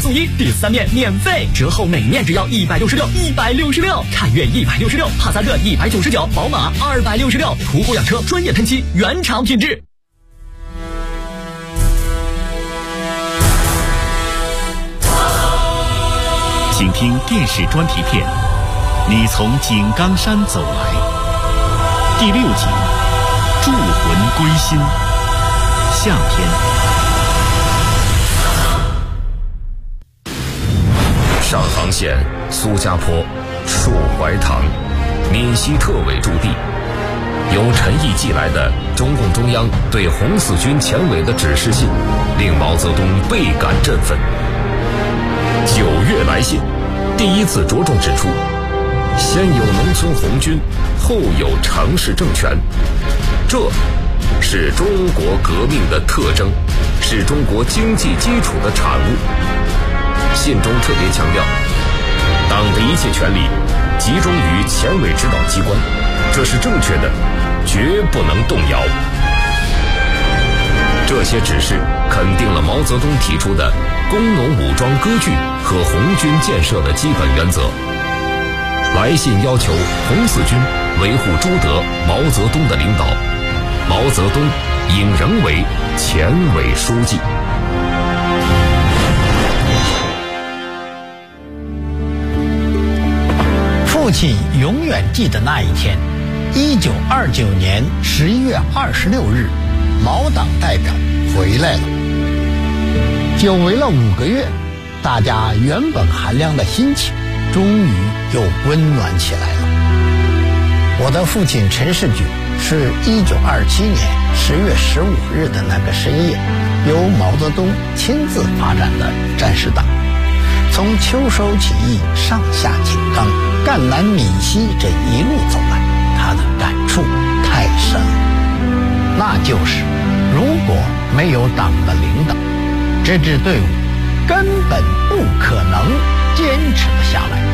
送1，第3面免费，折后每面只要166，凯越166，帕萨特199，宝马266，途虎养车专业喷漆，原厂品质。 请听电视专题片《你从井冈山走来》第6集《铸魂归心》下篇。 上杭县苏家坡树怀堂，闽西特委驻地，由陈毅寄来的中共中央对红四军前委的指示信，令毛泽东倍感振奋。9月来信第一次着重指出，先有农村红军，后有城市政权，这是中国革命的特征，是中国经济基础的产物。信中特别强调，党的一切权力集中于前委指导机关，这是正确的，绝不能动摇。这些指示肯定了毛泽东提出的工农武装割据和红军建设的基本原则。来信要求红四军维护朱德、毛泽东的领导，毛泽东应仍为前委书记。 父亲永远记得那一天，1929年11月26日，毛党代表回来了。久违了5个月，大家原本寒凉的心情终于又温暖起来了。我的父亲陈士举是1927年10月15日的那个深夜，由毛泽东亲自发展的战时党。从秋收起义、上下井冈、赣南闽西这一路走来，他的感触太深了。那就是如果没有党的领导，这支队伍根本不可能坚持得下来。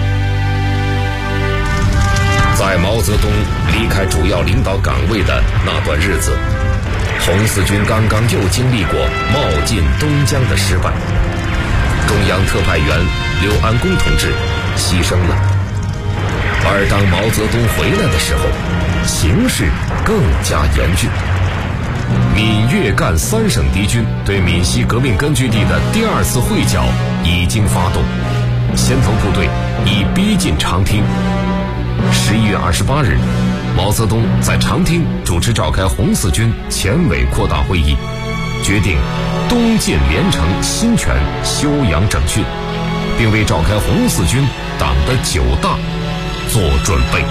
在毛泽东离开主要领导岗位的那段日子，红四军刚刚又经历过冒进东江的失败，中央特派员刘安恭同志牺牲了。而当毛泽东回来的时候，形势更加严峻。闽粤赣3省敌军对闽西革命根据地的第2次会剿已经发动，先头部队已逼近长汀。11月28日，毛泽东在长汀主持召开红四军前委扩大会议，决定东进连城、新泉休养整训，并为召开红四军党的9大做准备。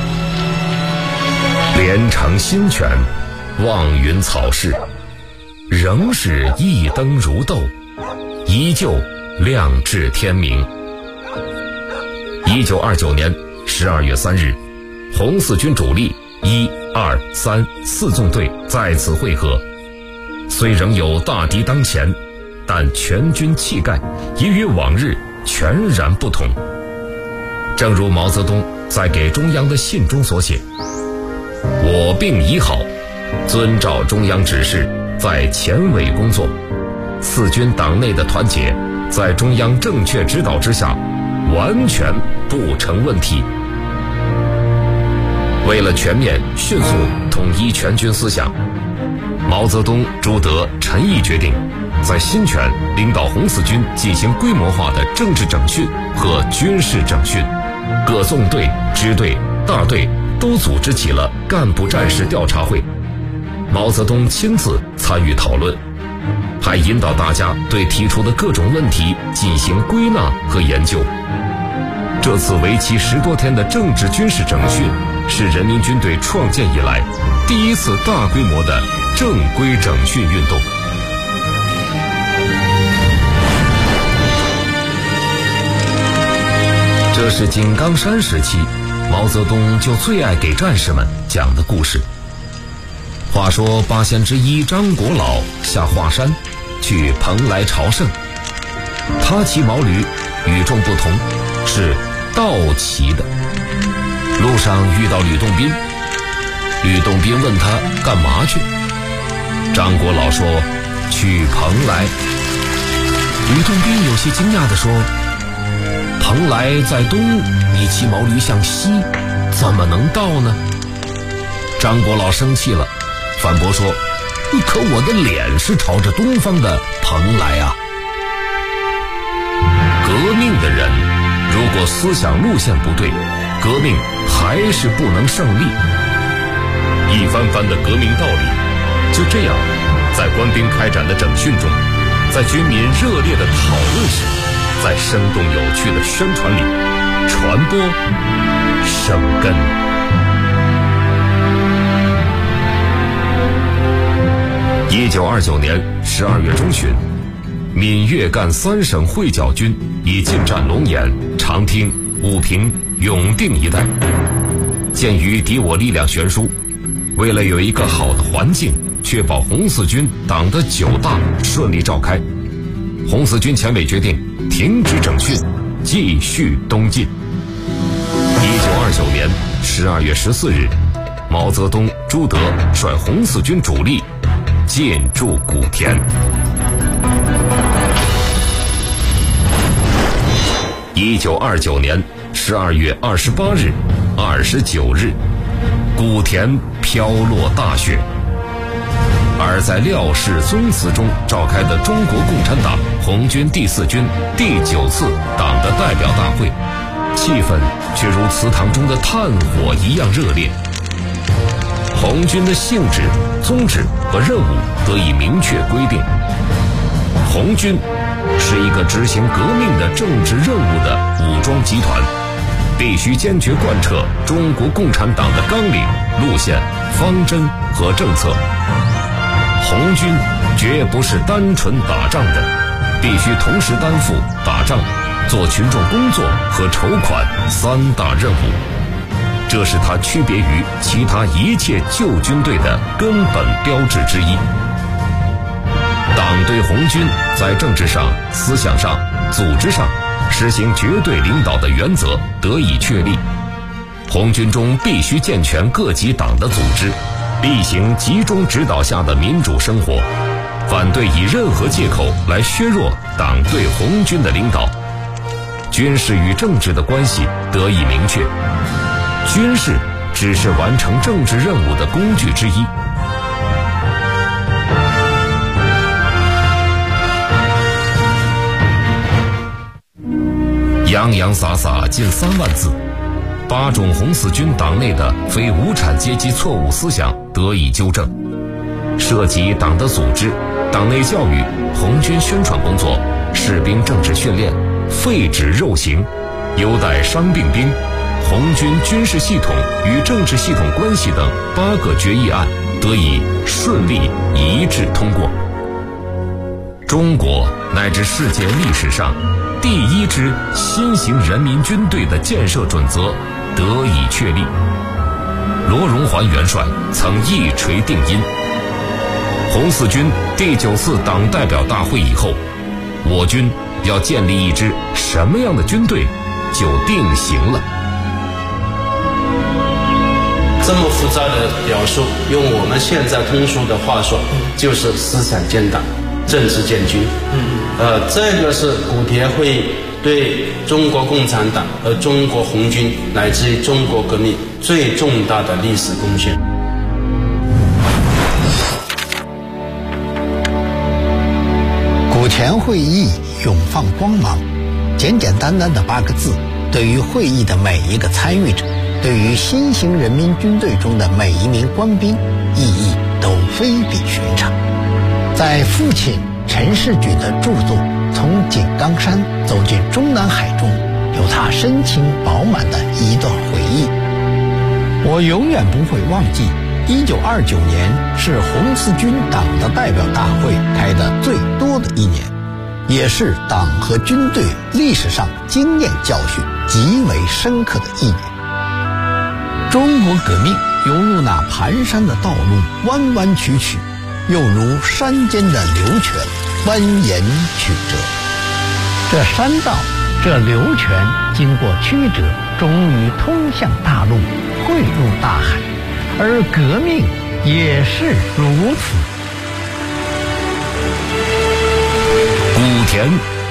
连城、新泉望云草市，仍是一灯如豆，依旧亮至天明。1929年12月3日，红四军主力1、2、3、4纵队再次会合，虽仍有大敌当前，但全军气概已与往日全然不同。正如毛泽东在给中央的信中所写，我病已好，遵照中央指示，在前委工作，四军党内的团结在中央正确指导之下完全不成问题。为了全面迅速统一全军思想，毛泽东、朱德、陈毅决定在新泉领导红四军进行规模化的政治整训和军事整训，各纵队、支队、大队都组织起了干部战士调查会，毛泽东亲自参与讨论，还引导大家对提出的各种问题进行归纳和研究。这次为期10多天的政治军事整训，是人民军队创建以来第一次大规模的正规整训运动。这是井冈山时期毛泽东就最爱给战士们讲的故事。话说8贤之一张国老下华山去蓬莱朝圣，他骑毛驴与众不同，是倒骑的。路上遇到吕洞宾，吕洞宾问他干嘛去，张国老说去蓬莱。 吕洞宾有些惊讶地说：“蓬莱在东，你骑毛驴向西，怎么能到呢？”张国老生气了，反驳说：“可我的脸是朝着东方的蓬莱啊！”革命的人如果思想路线不对，革命还是不能胜利。一番番的革命道理，就这样在官兵开展的整训中，在军民热烈的讨论时，在生动有趣的宣传里传播生根。1929年12月中旬，闽粤赣3省会剿军已进占龙岩、长汀、武平、永定一带。鉴于敌我力量悬殊，为了有一个好的环境，确保红四军党的9大顺利召开，红四军前委决定停止整训，继续东进。1929年12月14日，毛泽东、朱德率红四军主力进驻古田。1929年12月28日、29日，古田飘落大雪。而在廖氏宗祠中召开的中国共产党红军第4军第9次党的代表大会，气氛却如祠堂中的炭火一样热烈。红军的性质、宗旨和任务得以明确规定。红军是一个执行革命的政治任务的武装集团，必须坚决贯彻中国共产党的纲领、路线、方针和政策。红军绝不是单纯打仗的，必须同时担负打仗、做群众工作和筹款3大任务。这是它区别于其他一切旧军队的根本标志之一。党对红军在政治上、思想上、组织上实行绝对领导的原则得以确立。红军中必须健全各级党的组织，力行集中指导下的民主生活，反对以任何借口来削弱党对红军的领导。军事与政治的关系得以明确，军事只是完成政治任务的工具之一。洋洋洒洒近3万字，8种红四军党内的非无产阶级错误思想得以纠正，涉及党的组织、党内教育、红军宣传工作、士兵政治训练、废止肉刑、优待伤病兵、红军军事系统与政治系统关系等8个决议案得以顺利一致通过。中国乃至世界历史上第1支新型人民军队的建设准则得以确立。罗荣桓元帅曾一锤定音，红四军第9次党代表大会以后，我军要建立一支什么样的军队就定型了。 这么复杂的表述，用我们现在通俗的话说，就是思想建党，政治建军。这个是古田会议对中国共产党和中国红军乃至于中国革命最重大的历史贡献。 古田会议永放光芒，简简单单的8个字，对于会议的每一个参与者，对于新型人民军队中的每一名官兵，意义都非比寻常。在父亲陈士举的著作《从井冈山走进中南海》中，有他深情饱满的一段回忆。我永远不会忘记，1929年是红四军党的代表大会开得最多的一年，也是党和军队历史上经验教训极为深刻的一年。中国革命犹如那蹒跚的道路，弯弯曲曲，又如山间的流泉，蜿蜒曲折。这山道，这流泉经过曲折，终于通向大陆，汇入大海。而革命也是如此。 古田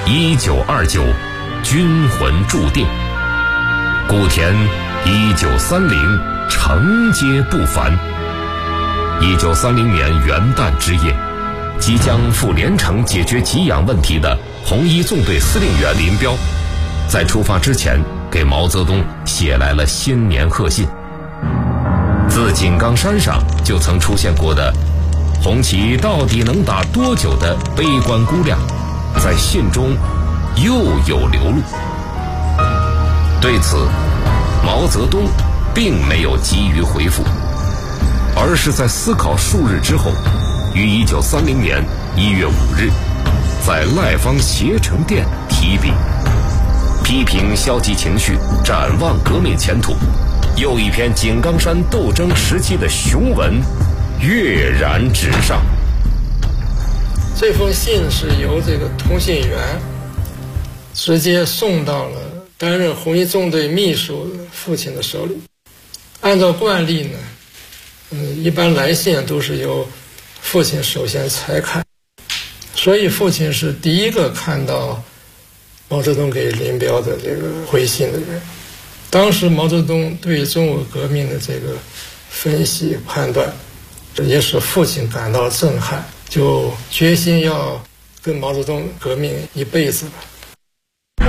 1929，军魂注定。古田1930，承接不凡。1930年元旦之夜，即将赴连城解决给养问题的红一纵队司令员林彪，在出发之前给毛泽东写来了新年贺信。自井冈山上就曾出现过的红旗到底能打多久的悲观估量，在信中又有流露。对此，毛泽东并没有急于回复，而是在思考数日之后，于1930年1月5日在赖坊协成殿提笔，批评消极情绪，展望革命前途。又一篇井冈山斗争时期的雄文跃然纸上。 这封信是由这个通信员直接送到了担任红一纵队秘书的父亲的手里。按照惯例呢，一般来信都是由父亲首先拆看，所以父亲是第一个看到毛泽东给林彪的这个回信的人。当时毛泽东对中国革命的这个分析判断，也使父亲感到震撼，就决心要跟毛泽东革命一辈子了。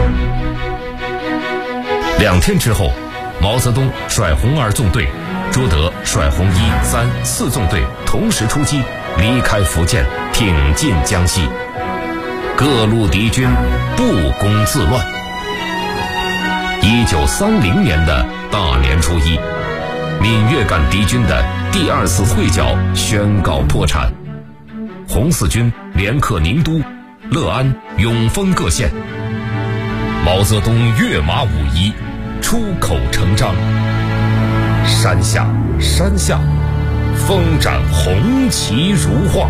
2天之后，毛泽东率红2纵队，朱德率红1、3、4纵队同时出击，离开福建，挺进江西，各路敌军不攻自乱。1930年的大年初1，闽粤赣敌军的第2次会剿宣告破产，红四军连克宁都、乐安、永丰各县。毛泽东跃马武夷，出口成章：山下山下，风展红旗如画。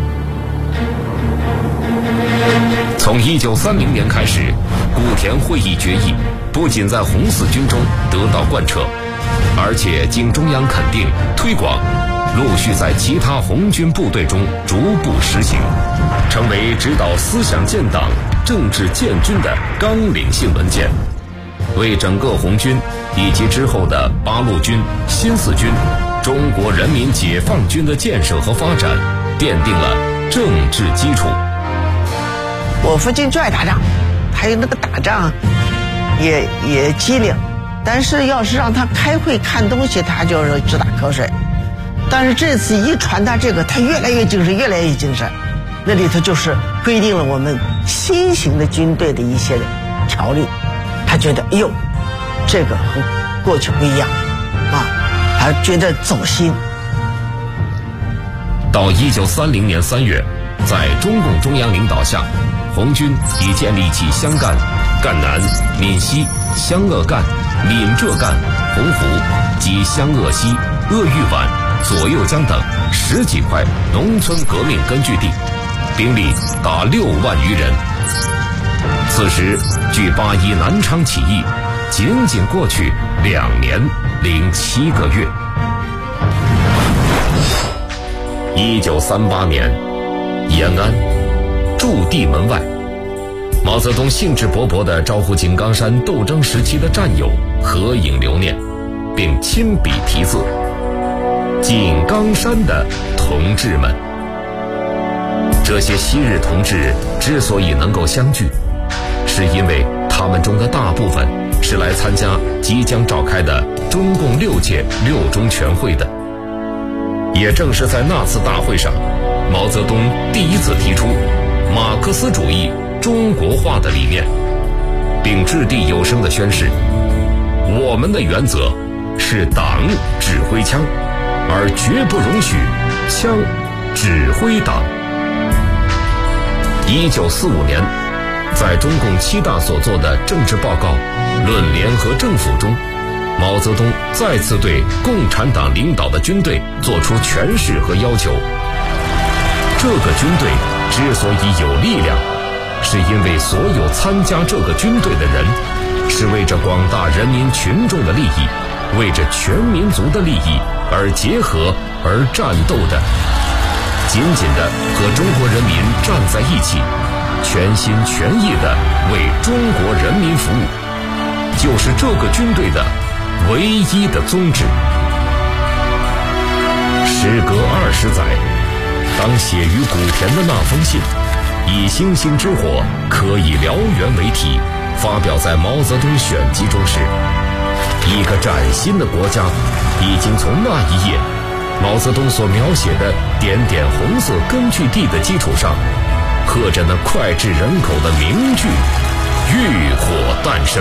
从1930年开始，古田会议决议不仅在红四军中得到贯彻，而且经中央肯定推广，陆续在其他红军部队中逐步实行，成为指导思想建党、政治建军的纲领性文件，为整个红军以及之后的八路军、新四军、中国人民解放军的建设和发展奠定了政治基础。 我父亲就爱打仗，还有那个打仗也机灵，但是要是让他开会看东西，他就是直打瞌睡。但是这次一传达这个，他越来越精神，越来越精神。那里头就是规定了我们新型的军队的一些条例，他觉得哎呦，这个和过去不一样啊，他觉得走心。 到1930年3月，在中共中央领导下，红军已建立起湘赣、赣南、闽西、湘鄂赣、闽浙赣、洪湖及湘鄂西、鄂豫皖、左右江等10几块农村革命根据地，兵力达6万余人。此时距81南昌起义仅仅过去2年零7个月。1938年，延安驻地门外，毛泽东兴致勃勃地招呼井冈山斗争时期的战友合影留念，并亲笔题字：井冈山的同志们。这些昔日同志之所以能够相聚，是因为他们中的大部分是来参加即将召开的中共6届6中全会的。也正是在那次大会上，毛泽东第一次提出马克思主义中国化的理念，并掷地有声地宣誓：我们的原则是党指挥枪，而绝不容许枪指挥党。1945年，在中共7大所做的政治报告《论联合政府》中，毛泽东再次对共产党领导的军队做出诠释和要求。这个军队之所以有力量，是因为所有参加这个军队的人是为着广大人民群众的利益，为着全民族的利益而结合而战斗的，紧紧地和中国人民站在一起， 全心全意地为中国人民服务，就是这个军队的唯一的宗旨。时隔20载，当写于古田的那封信以星星之火可以燎原为题发表在毛泽东选集中时，一个崭新的国家已经从那一页毛泽东所描写的点点红色根据地的基础上，刻着那脍炙人口的名句浴火诞生。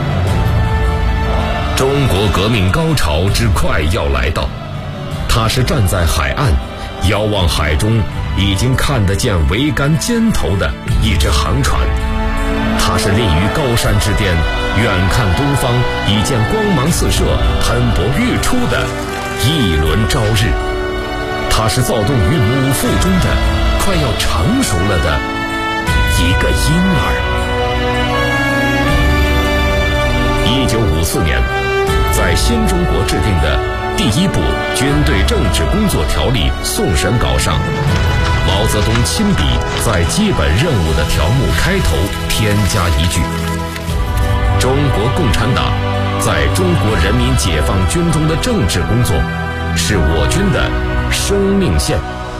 中国革命高潮之快要来到，他是站在海岸遥望海中已经看得见桅杆尖头的一只航船，他是立于高山之巅远看东方已见光芒四射喷薄欲出的一轮朝日，他是躁动于母腹中的快要成熟了的一个婴儿。1954年，在新中国制定的第一部军队政治工作条例送审稿上，毛泽东亲笔在基本任务的条目开头添加一句：中国共产党在中国人民解放军中的政治工作是我军的生命线。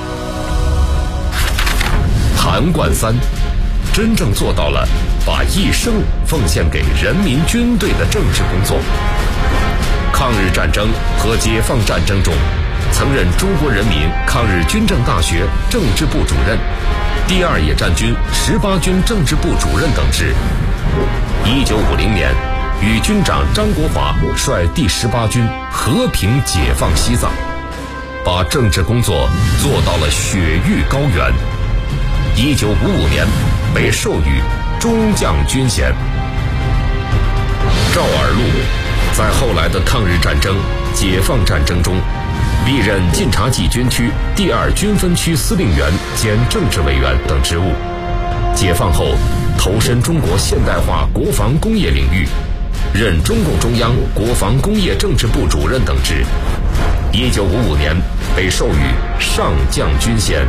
谭冠三真正做到了把一生奉献给人民军队的政治工作。抗日战争和解放战争中，曾任中国人民抗日军政大学政治部主任、第二野战军18军政治部主任等职。1950年，与军长张国华率第18军和平解放西藏，把政治工作做到了雪域高原。1955年，被授予中将军衔。赵尔陆在后来的抗日战争、解放战争中，历任晋察冀军区第2军分区司令员兼政治委员等职务。解放后，投身中国现代化国防工业领域，任中共中央国防工业政治部主任等职。1955年，被授予上将军衔。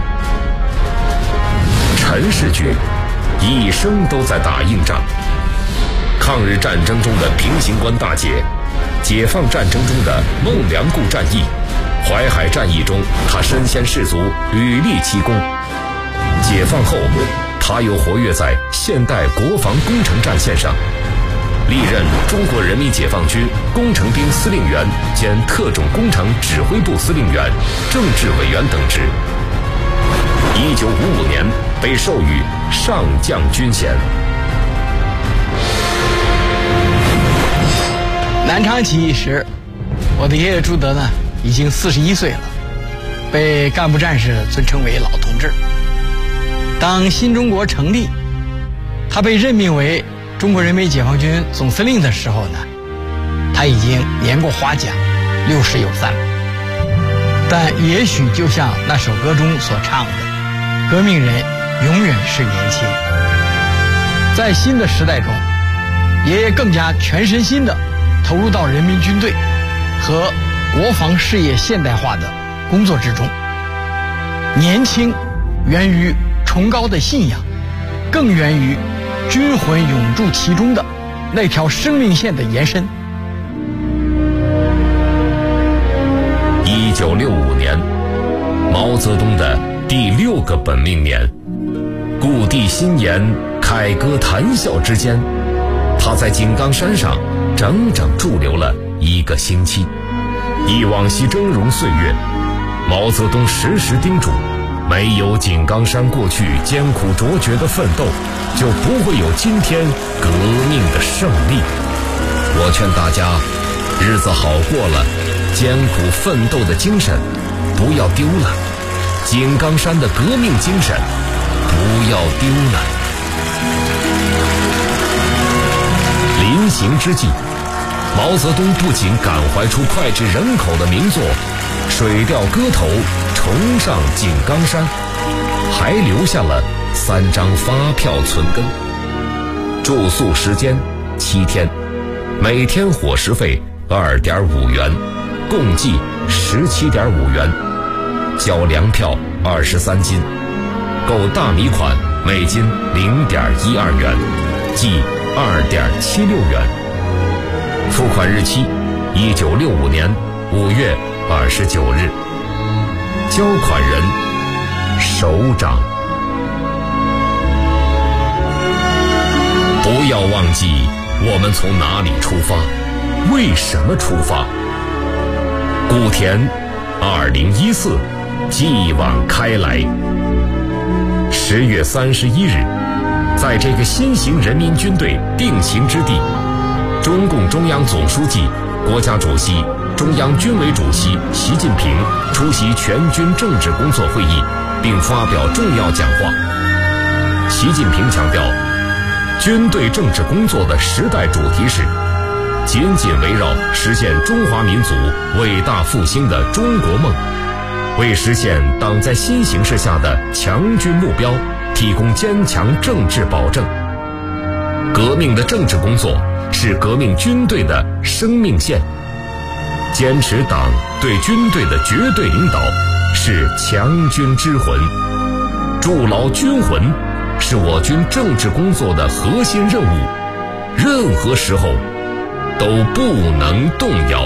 陈士渠一生都在打硬仗，抗日战争中的平型关大捷，解放战争中的孟良崮战役，淮海战役中他身先士卒，屡立奇功。解放后，他又活跃在现代国防工程战线上，历任中国人民解放军工程兵司令员兼特种工程指挥部司令员、政治委员等职。1955年，被授予上将军衔。 南昌起义时，我的爷爷朱德呢已经41岁了，被干部战士尊称为老同志。当新中国成立，他被任命为中国人民解放军总司令的时候呢，他已经年过花甲，60有3。但也许就像那首歌中所唱的，革命人永远是年轻。在新的时代中，爷爷更加全身心地投入到人民军队和国防事业现代化的工作之中。年轻源于崇高的信仰，更源于军魂永驻其中的那条生命线的延伸。 1965年，毛泽东的第6个本命年，故地新颜，凯歌谈笑之间，他在井冈山上整整驻留了1个星期。忆往昔峥嵘岁月，毛泽东时时叮嘱，没有井冈山过去艰苦卓绝的奋斗，就不会有今天革命的胜利。我劝大家，日子好过了，艰苦奋斗的精神不要丢了，井冈山的革命精神不要丢了。临行之际，毛泽东不仅感怀出脍炙人口的名作《水调歌头·重上井冈山》，还留下了3张发票存根。住宿时间7天，每天伙食费2.5元，共计17.5元，交粮票23斤。 购大米款每斤0.12元，即2.76元。付款日期1965年5月29日。交款人首长。不要忘记我们从哪里出发，为什么出发。古田2014继往开来。10月31日，在这个新型人民军队定型之地，中共中央总书记、国家主席、中央军委主席习近平出席全军政治工作会议，并发表重要讲话。习近平强调，军队政治工作的时代主题是紧紧围绕实现中华民族伟大复兴的中国梦，为实现党在新形势下的强军目标提供坚强政治保证。革命的政治工作是革命军队的生命线，坚持党对军队的绝对领导是强军之魂，筑牢军魂是我军政治工作的核心任务，任何时候都不能动摇。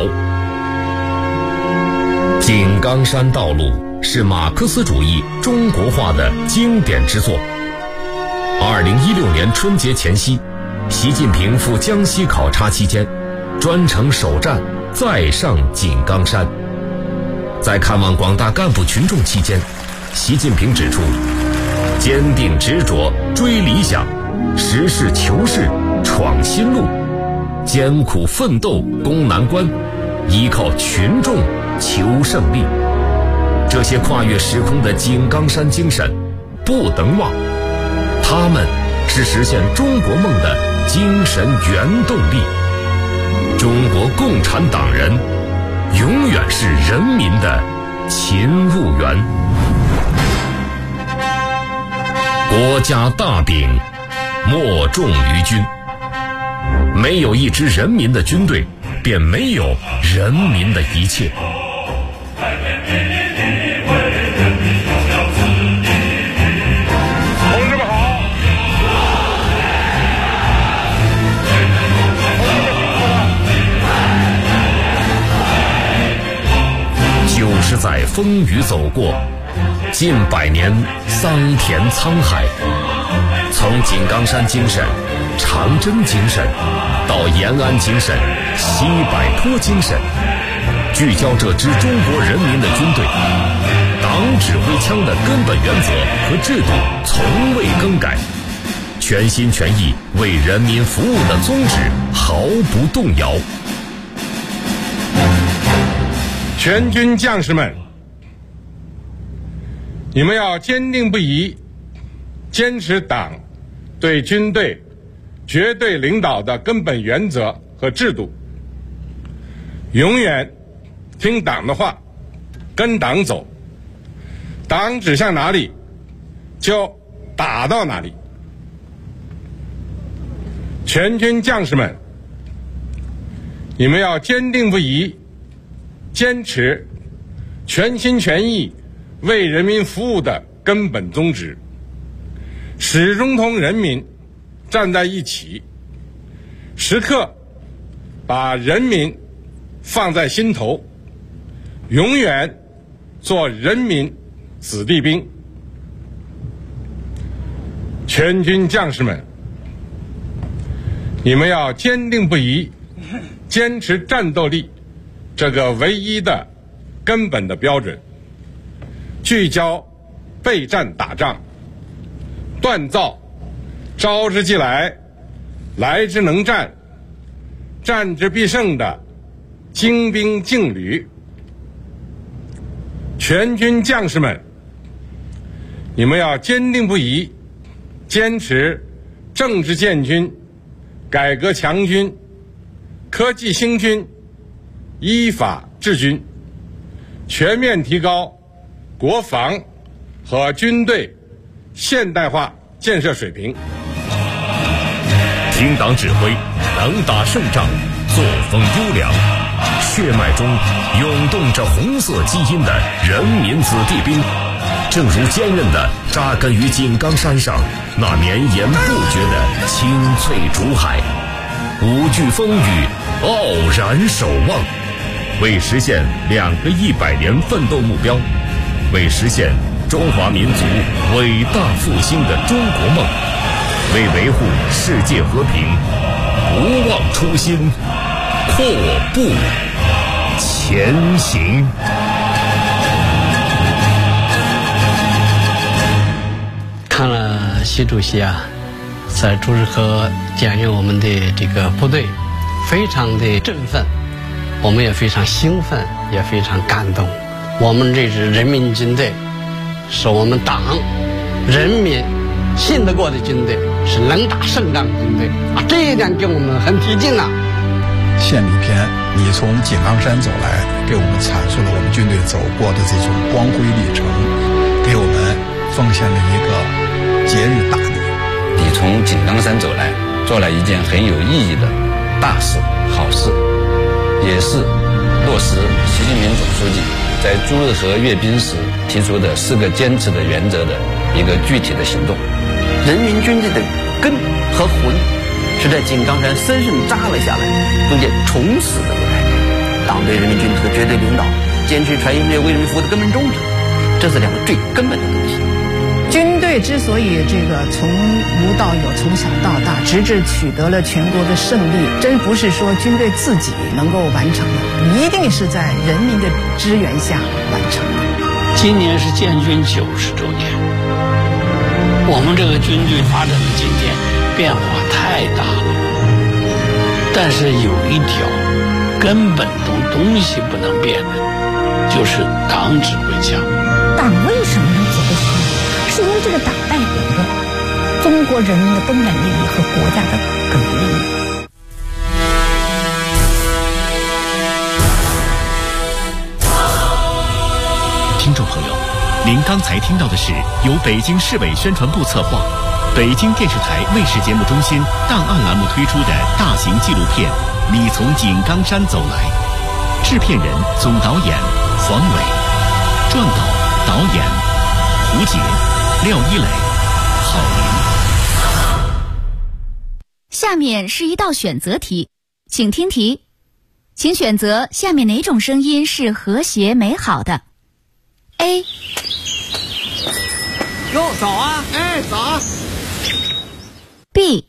井冈山道路是马克思主义中国化的经典之作。2016年春节前夕，习近平赴江西考察期间，专程首站再上井冈山。在看望广大干部群众期间，习近平指出，坚定执着追理想，实事求是闯新路，艰苦奋斗攻难关，依靠群众求胜利。这些跨越时空的井冈山精神不能忘，他们是实现中国梦的精神原动力。中国共产党人永远是人民的勤务员。国家大柄莫重于军，没有一支人民的军队，便没有人民的一切。 同志们好！ 就是在风雨走过，近100年桑田沧海，从井冈山精神、长征精神到延安精神、西柏坡精神，聚焦这支中国人民的军队，党指挥枪的根本原则和制度从未更改，全心全意为人民服务的宗旨毫不动摇。 全军将士们，你们要坚定不移坚持党对军队绝对领导的根本原则和制度，永远听党的话，跟党走，党指向哪里就打到哪里。全军将士们，你们要坚定不移坚持全心全意为人民服务的根本宗旨，始终同人民站在一起，时刻把人民放在心头，永远做人民子弟兵。全军将士们，你们要坚定不移坚持战斗力这个唯一的根本的标准，聚焦备战打仗，锻造招之即来、来之能战、战之必胜的精兵劲旅。全军将士们，你们要坚定不移坚持政治建军、改革强军、科技兴军、依法治军，全面提高国防和军队现代化建设水平。 听党指挥，能打胜仗，作风优良，血脉中涌动着红色基因的人民子弟兵， 正如坚韧的扎根于井冈山上那绵延不绝的青翠竹海，无惧风雨，傲然守望，为实现2个100年奋斗目标，为实现中华民族伟大复兴的中国梦，为维护世界和平，不忘初心，阔步前行。 看了习主席在朱日和检阅我们的这个部队，非常的振奋，我们也非常兴奋，也非常感动。我们这支人民军队是我们党人民信得过的军队，是能打胜仗的军队这一点给我们很提劲献礼篇，你从井冈山走来，给我们阐述了我们军队走过的这种光辉历程，给我们奉献了一个节日大礼。 你从井冈山走来，做了一件很有意义的大事、好事，也是落实习近平总书记在朱日和阅兵时提出的4个坚持的原则的一个具体的行动。 人民军队的根和魂是在井冈山深深扎了下来，并且从此能够改变。党对人民军队的绝对领导，坚持全人类为人民服务的根本宗旨，这是2个最根本的东西。 军队之所以从无到有，从小到大，直至取得了全国的胜利，真不是说军队自己能够完成的，一定是在人民的支援下完成的。 今年是建军90周年，我们这个军队发展的今天变化太大了，但是有一条根本的东西不能变的，就是党指挥枪。 党为什么能指挥枪？是因为这个党代表着中国人民的根本利益和国家的根本利益。 听众朋友，您刚才听到的是由北京市委宣传部策划，北京电视台卫视节目中心档案栏目推出的大型纪录片《你从井冈山走来》，制片人、总导演黄伟，撰稿、导演胡杰、廖一磊、郝林。 下面是一道选择题，请听题，请选择下面哪种声音是和谐美好的 ？A。 哟，早啊！哎，早啊 B。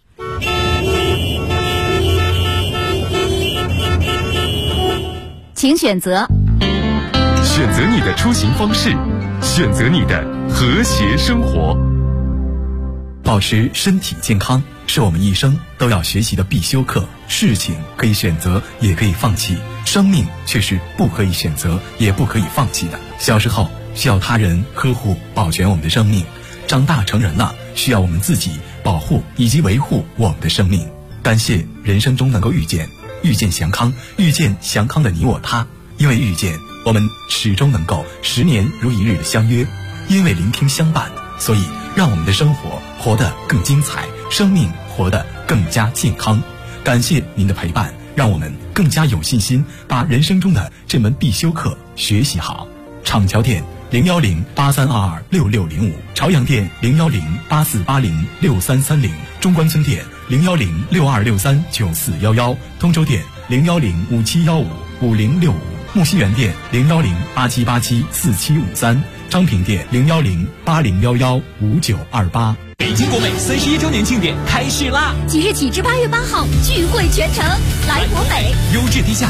请选择。 选择你的出行方式，选择你的和谐生活。 保持身体健康是我们一生都要学习的必修课。事情可以选择，也可以放弃，生命却是不可以选择，也不可以放弃的。小时候需要他人呵护保全我们的生命，长大成人了需要我们自己保护以及维护我们的生命。感谢人生中能够遇见祥康，遇见祥康的你我他。因为遇见，我们始终能够10年如一日的相约；因为聆听相伴，所以让我们的生活活得更精彩，生命活得更加健康。感谢您的陪伴，让我们更加有信心把人生中的这门必修课学习好。厂桥店01083226605，朝阳店01084806330，中关村店01062639411，通州店01057155065，木樨园店01087874753，昌平店01080115928。 北京国美31周年庆典开始啦！ 即日起至8月8号，聚会全城，来国美， 优质低价。